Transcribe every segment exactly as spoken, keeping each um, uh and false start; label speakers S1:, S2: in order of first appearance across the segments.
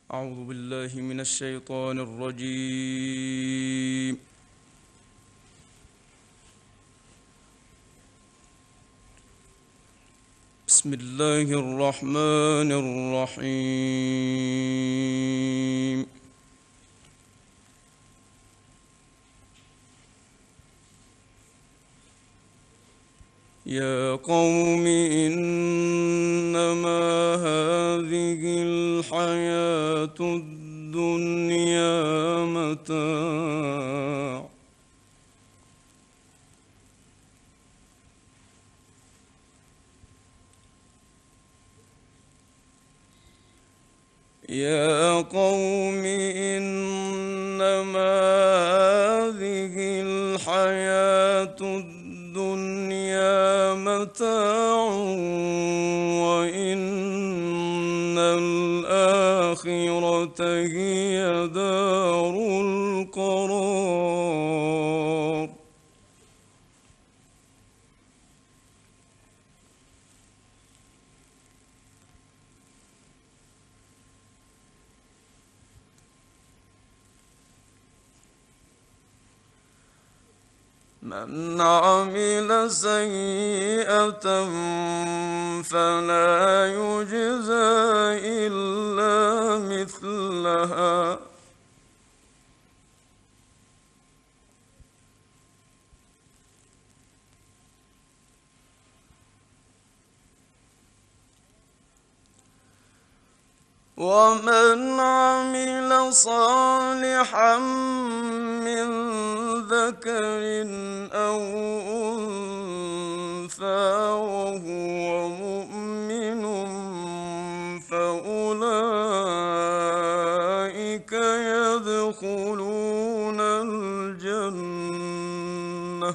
S1: أعوذ بالله من الشيطان الرجيم. بسم الله الرحمن الرحيم. يا قوم إنما هذه الحياة الدنيا متاع يا قوم إنما هذه الحياة الدنيا متاع وإن الآخرة هي دار القرار. من عمل سيئة فلا يجزى إلا مثلها ومن عمل صالحا من ذكر أو أنثى وهو مؤمن فأولئك يدخلون الجنة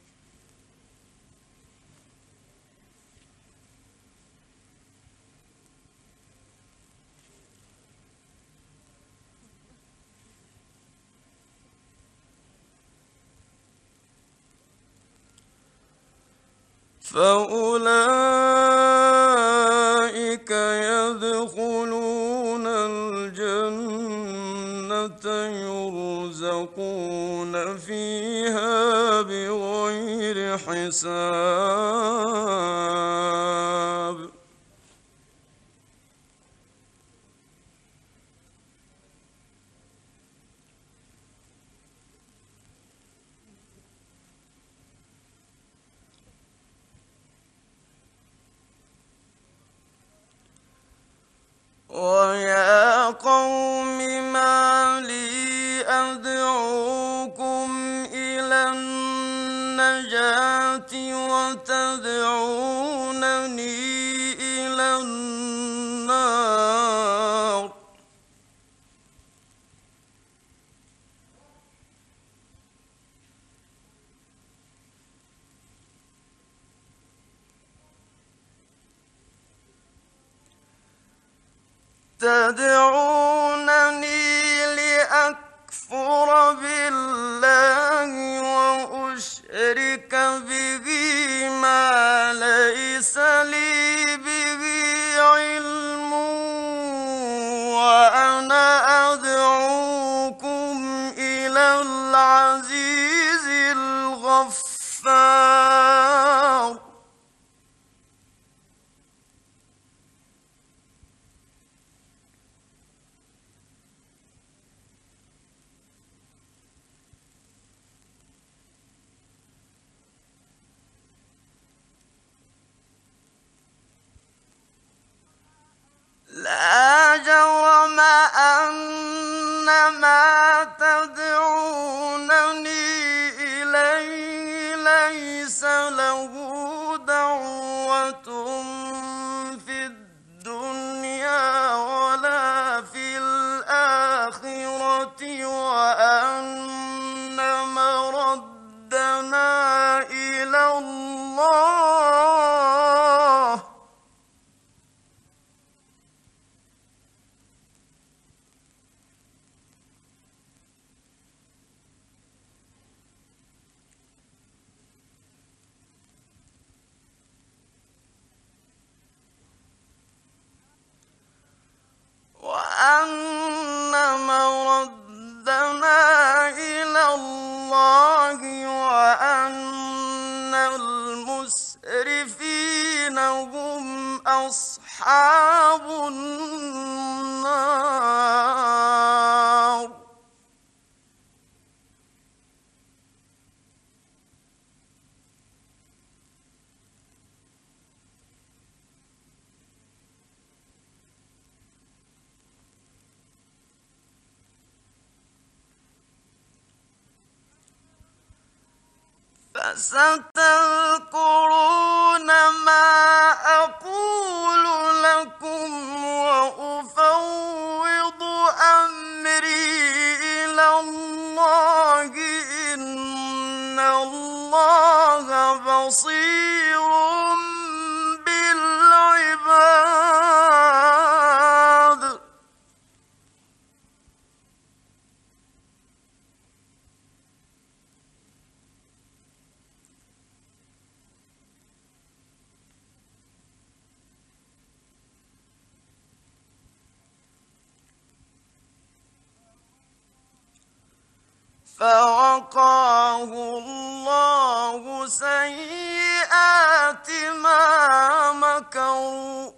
S1: فأولئك يدخلون الجنة يرزقون فيها بغير حساب. ويا قوم ما لي أدعوكم إلى النجاة وتدعونني إلى النار. تدعونني لأكفر بالله وأشرك به ما ليس لي به علم وأنا أدعوكم إلى العزيز الغفار. لا جرم أن ما تدعونني إليه ليس له دعوة في الدنيا ولا في الآخرة وأن مردنا إلى الله فستذكرون ما أقول لكم وأفوض أمري إلى الله إن الله بصير بالعباد. فوقاه الله سيئات ما مكروا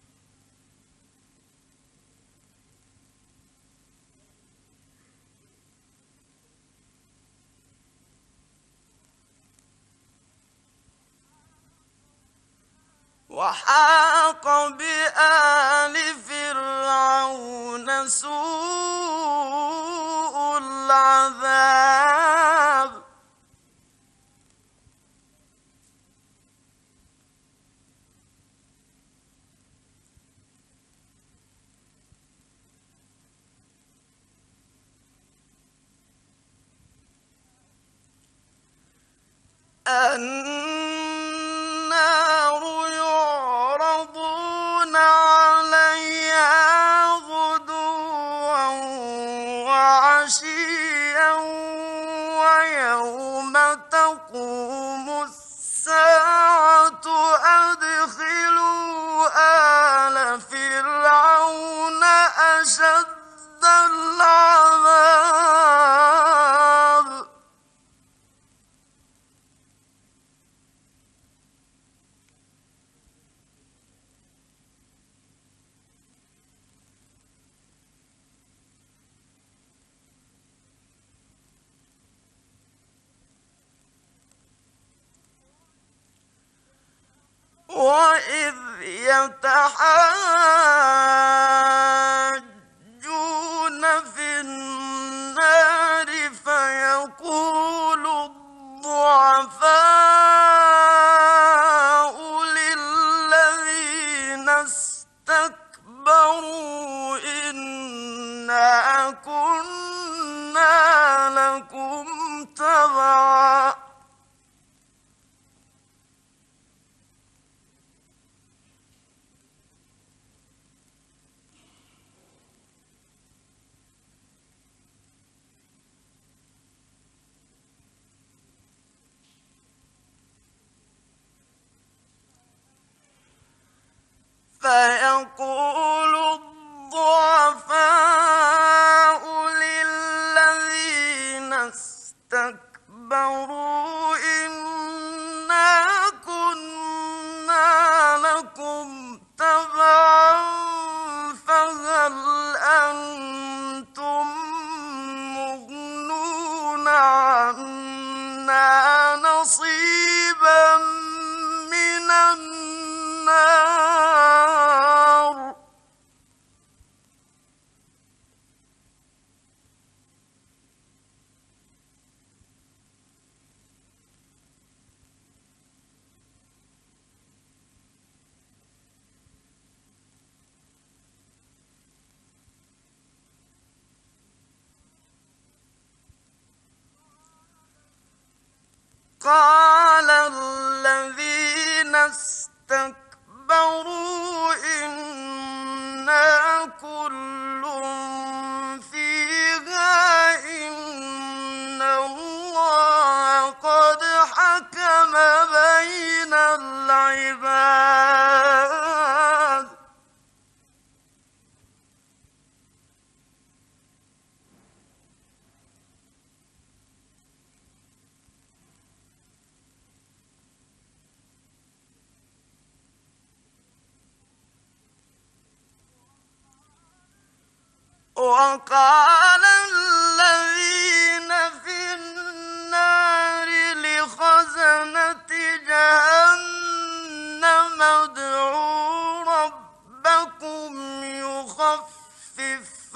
S1: وحاق بآل فرعون سوء العذاب. النار يعرضون عليها غدوا وعشيا ويوم تقوم الساعة أدخلوا آل فرعون أشد العذاب. وإذ يتحاجون في النار فيقول الضعفاء للذين استكبروا إنا كنا لكم تبعا فيقول الضعفاء للذين استكبروا إنا كنا لكم تبعا فهل أنتم مغنون عنا نصيبا من النار. قال الذين استكبروا إنا كل فيها إن الله قد حكم بين العباد. وقال الذين في النار لخزنة جهنم ادعوا ربكم يخفف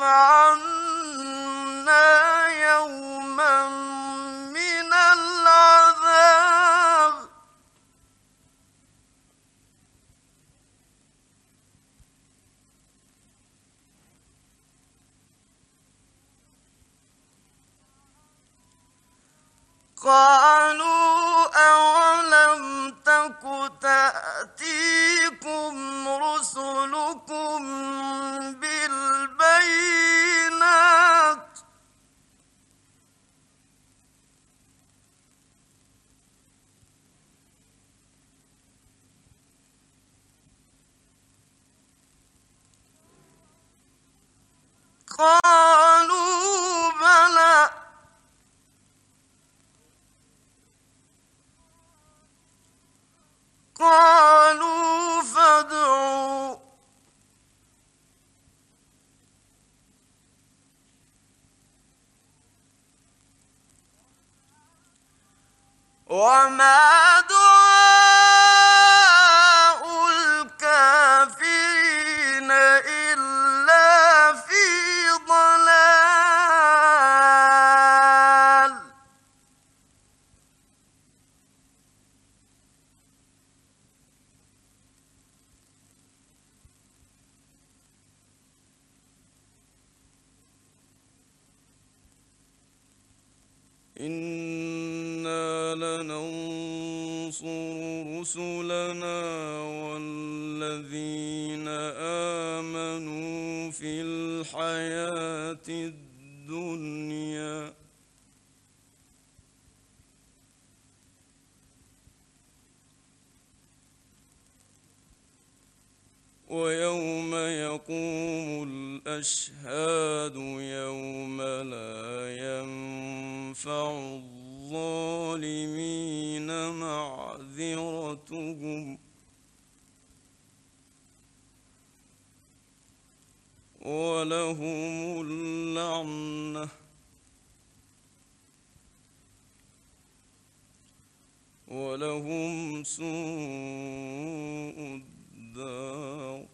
S1: عنا يوما من العذاب. قالوا أولم تك تأتيكم رسلكم بالبينات قالوا بلى قالوا فادعوا وما دعاء الكافرين إلا في ضلال إنا لننصر رسلنا والذين آمنوا في الحياة الدنيا ويوم يقوم الأشهاد يوم لا ينفع الظالمين معذرتهم ولهم اللعنة ولهم سوء الدار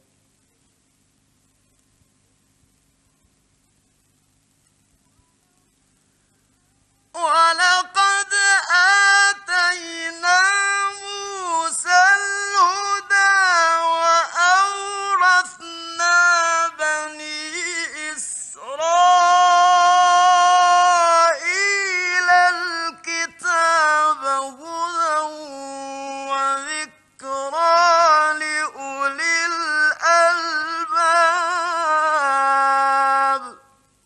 S1: ولقد آتينا موسى الهدى وأورثنا بني إسرائيل الكتاب هدى وذكرى لأولي الألباب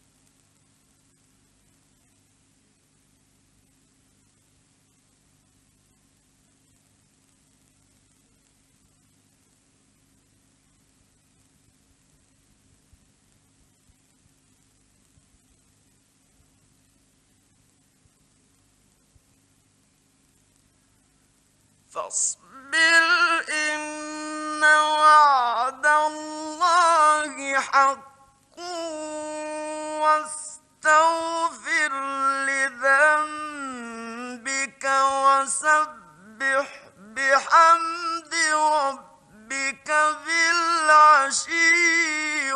S1: فاصبر إن وعد الله حق واستغفر لذنبك وسبح بحمد ربك بالعشي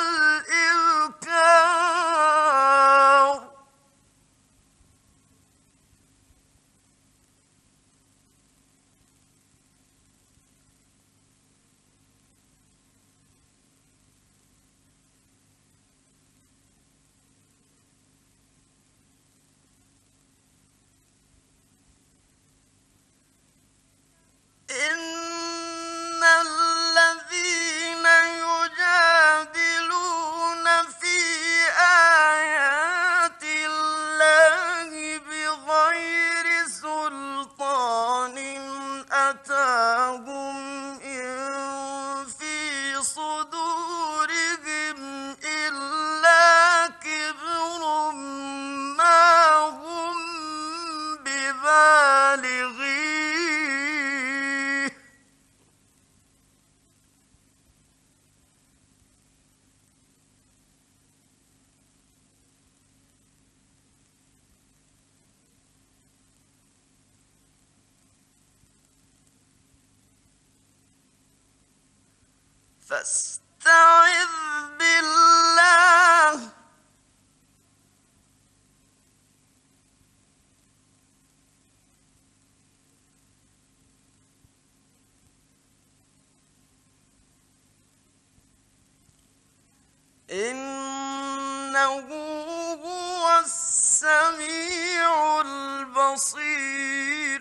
S1: والإبكار إن الذين يجادلون في آيات الله بغير سلطان أتاهم إن في صدورهم إلا كبر ما هم ببالغين فاستعذ بالله إنه هو السميع البصير بصير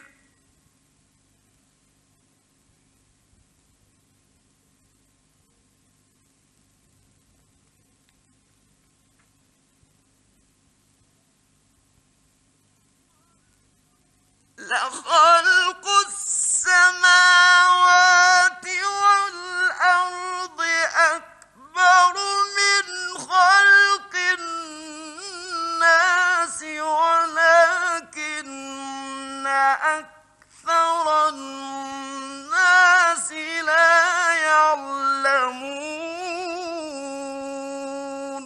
S1: لخلق السماوات والأرض أكبر من خلق الناس ولكن أكثر الناس لا يعلمون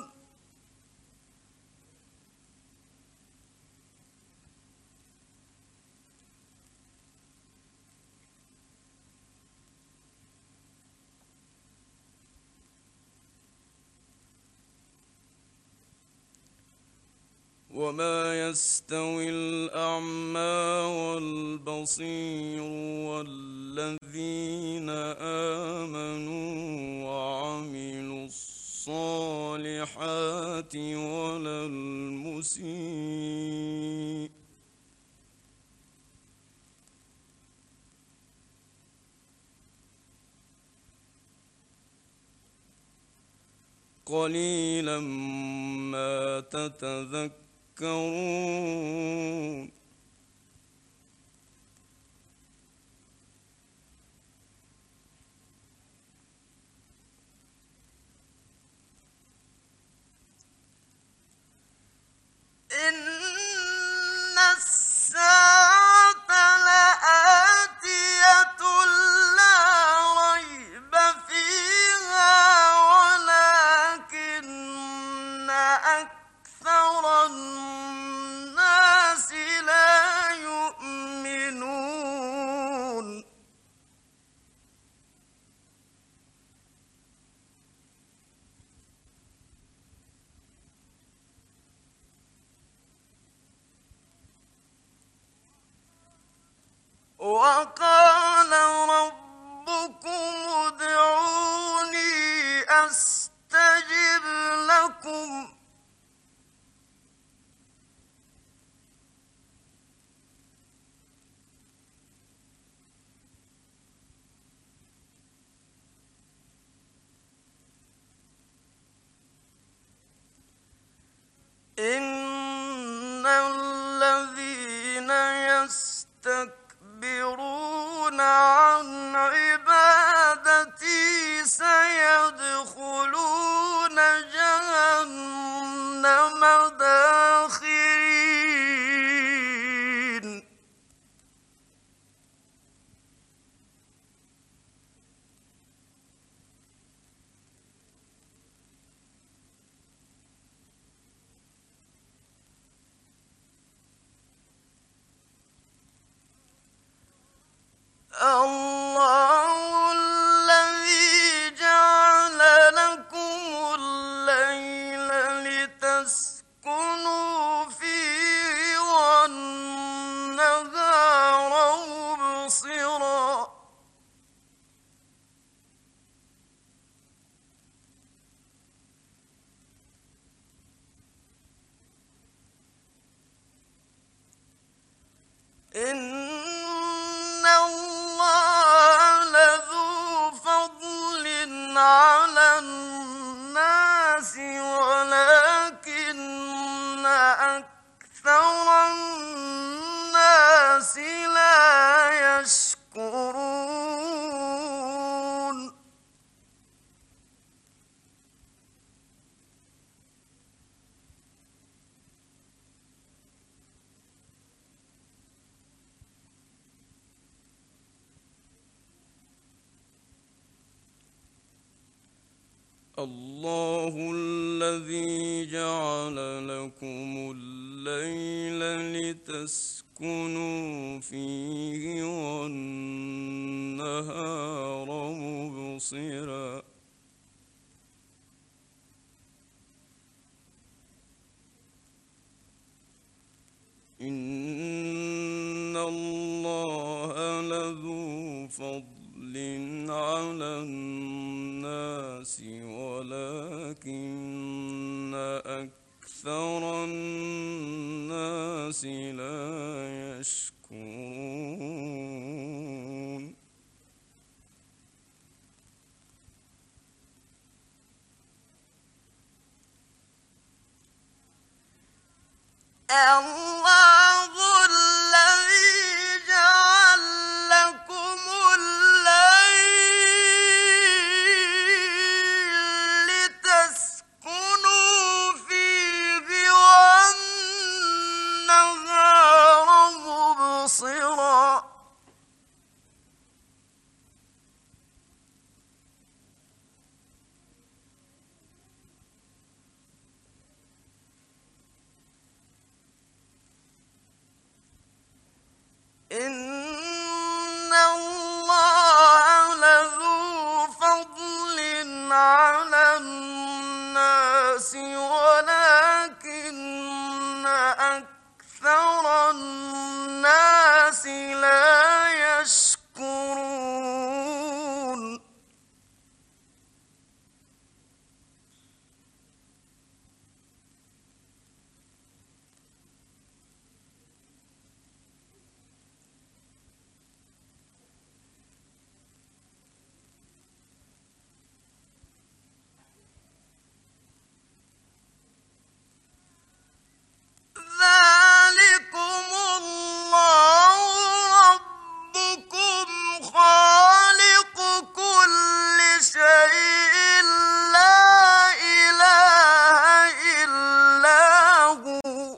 S1: وما يستوي الأعمى والبصير والذين آمنوا وعملوا الصالحات ولا المسيء قليلا ما تتذكرون إن الساعة لآتية لا ريب فيها ولكن أكثر الناس لا يؤمنون وقال ربكم ادعوني أستجب لكم إن الذين يستكبرون عن عبادتي سيدخلون جهنم داخرين الله الذي جعل لكم الليل لتسكنوا فيه والنهار مبصرا إن الله لذو فضل على الناس ولكن أكثر الناس لا يشكرون الله الذي جعل لكم الليل لتسكنوا فيه والنهار مبصرا إن الله لذو فضل على الناس ولكن أكثر الناس لا يشكرون
S2: الله الذي جعل لكم الليل لتسكنوا فيه والنهار مبصرا إن الله لذو فضل على الناس ولكن أكثر الناس لا يشكرون ذلكم الله ربكم خالق كل شيء لا إله إلا هو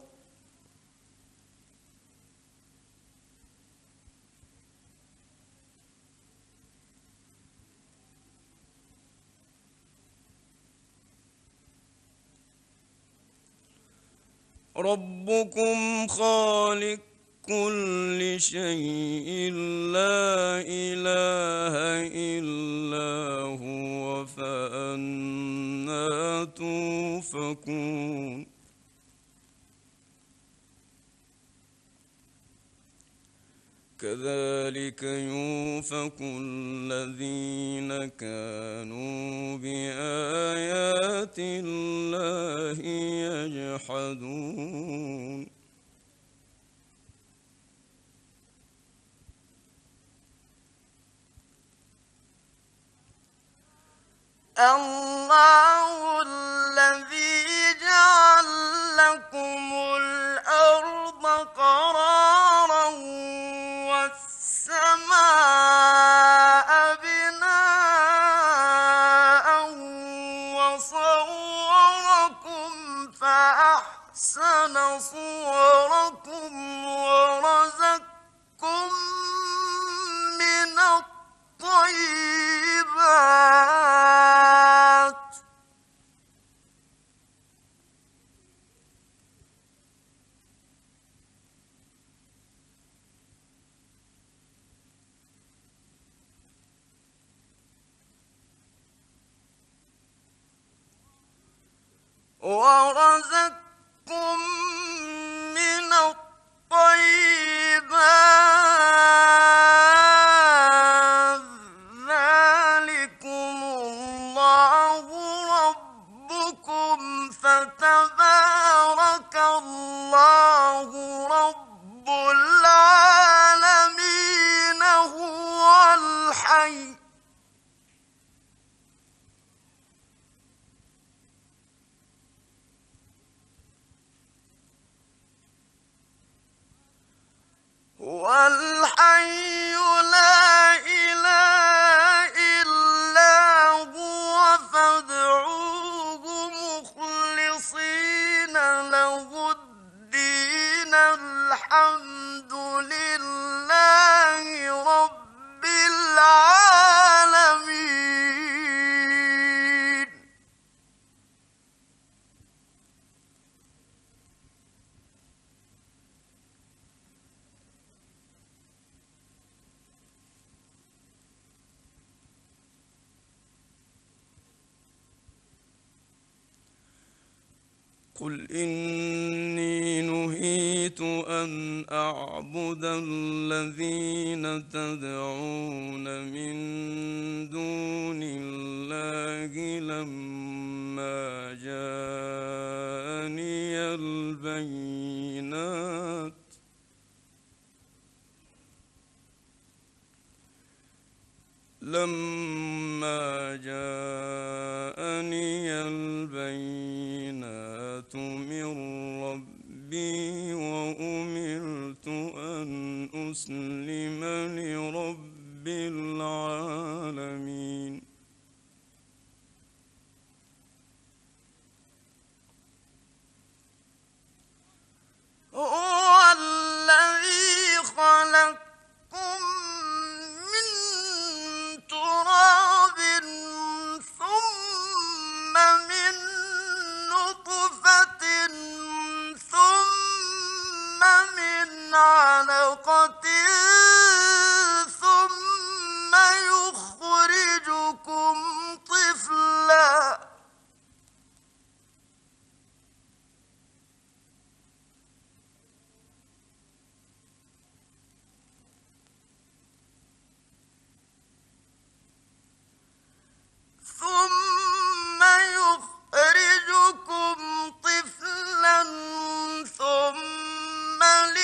S1: ربكم خالق كل شيء لا إله إلا هو فأنى توفكون كذلك يؤفك الذين كانوا بآيات الله يجحدون
S2: الله الذي جعل لكم الأرض قرارا والسماء بناء وصوركم فأحسن صوركم ورزقكم من الطيبات ورزقكم من الطيبات ذلكم الله ربكم فتبارك الله رب العالمين هو الحي هو الحي لا إله إلا هو فادعوه مخلصين له الدين الحمد لله رب العالمين
S1: قل إني نهيت أن أعبد الذين تدعون من دون الله لما جاءني البينات لما جاءني البينات من ربي وأمرت أن أسلم لرب العالمين.
S2: هو الذي خلقكم من تراب ثم من نطفة ثم من علقة ثم يخرجكم طفلا ثم يخرجكم طفلا ثم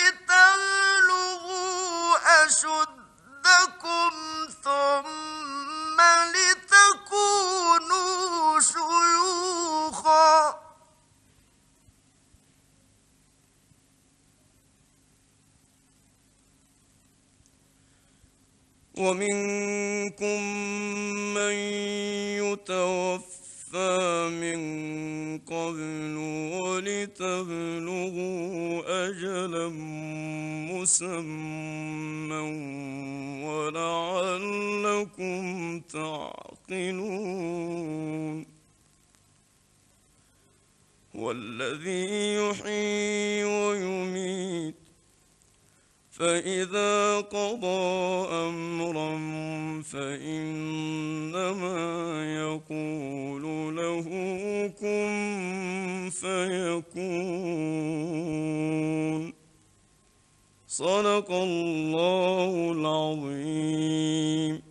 S2: لتبلغوا أشدكم ثم لتكونوا شيوخا
S1: ومنكم من يتوفى من قبل ولتبلغوا أجلا مسمى ولعلكم تعقلون. والذي يحيي ويميت فإذا قضى أمرا فإنما يقول له كن فيكون. صدق الله العظيم.